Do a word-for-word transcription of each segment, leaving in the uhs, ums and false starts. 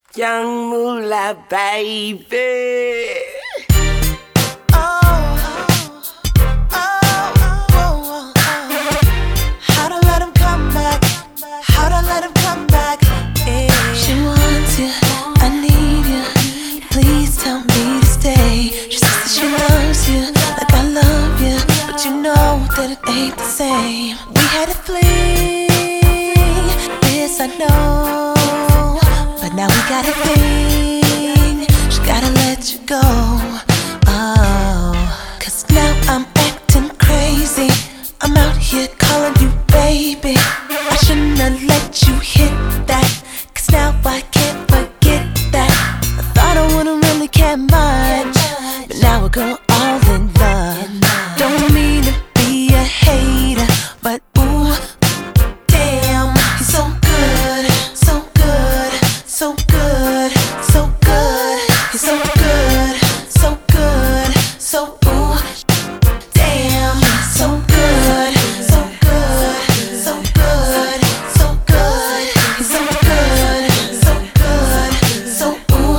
Young Moolah, baby. She wants you, I need you. Please tell me to stay. She says that she loves you like I love you, but you know that it ain't the same. We had a fling, this I know, but now we got a thing. She gotta let you go. Oh, cause now I'm acting crazy. I'm out here calling you baby. I shouldn't have let you hit that, cause now I can't forget that. I thought I wouldn't really care much, but now a girl all in love. Don't mean to be a hater, but ooh, damn, he's so good, so good, so good, so good. He's so good, so good, so ooh, damn, he's so good, so good, so good, so good. He's so good, so good, so ooh,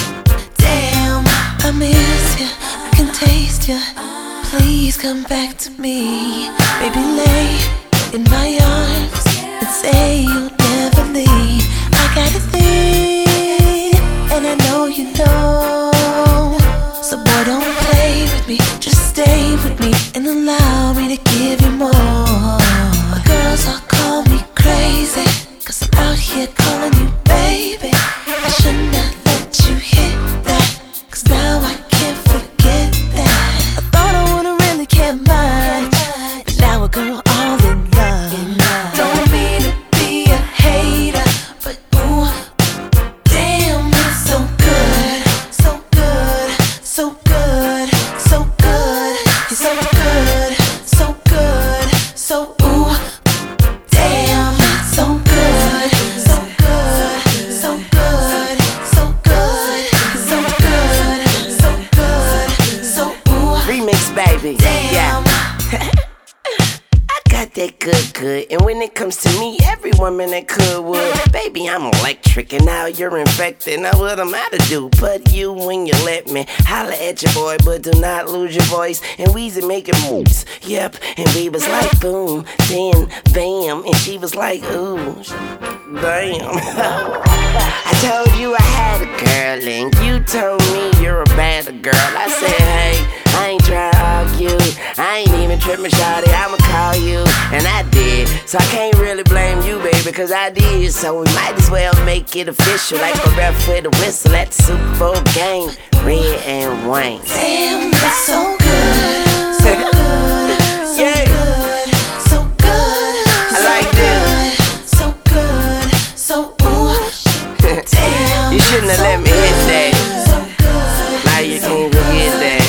damn. I miss you, I can taste you. Please come back to me, baby. Lay in my arms and say you'll never leave. I got a thing, and I know you know. So boy, don't play with me, just stay with me and allow me to give you more. Girls all call me crazy, cause I'm out here calling you baby. I shouldn't have let you hit that, cause now I can't forget that. I thought I wouldn't really care much, but now a girl all in love. Don't mean to be a hater, but ooh, damn, it's so good, so good, so good, so good. He's so good, so good, so ooh, damn, it's so good, so good, so good, so good. He's so good, so good, so ooh, Remix, baby. damn. Yeah. Got that good, good. And when it comes to me, every woman that could would. Baby, I'm electric, and now you're infected. Now what am I to do? But you when you let me holler at your boy, but do not lose your voice. And Weezy making moves. Yep. And we was like boom, then bam, and she was like ooh, damn. I told you I had a girl, and you told me you're a bad girl. I said, hey, I ain't trying to argue. I ain't even tripping, shawty. I'ma call you, and I did. So I can't really blame you, baby, cause I did. So we might as well make it official, like a ref with a whistle at the Super Bowl game. Red and Wayne. Damn, that's so good, so good, so Yeah. good, so good. I like this. So good, so ooh, damn. You shouldn't have let me hit that. So good, Now you can't forget that.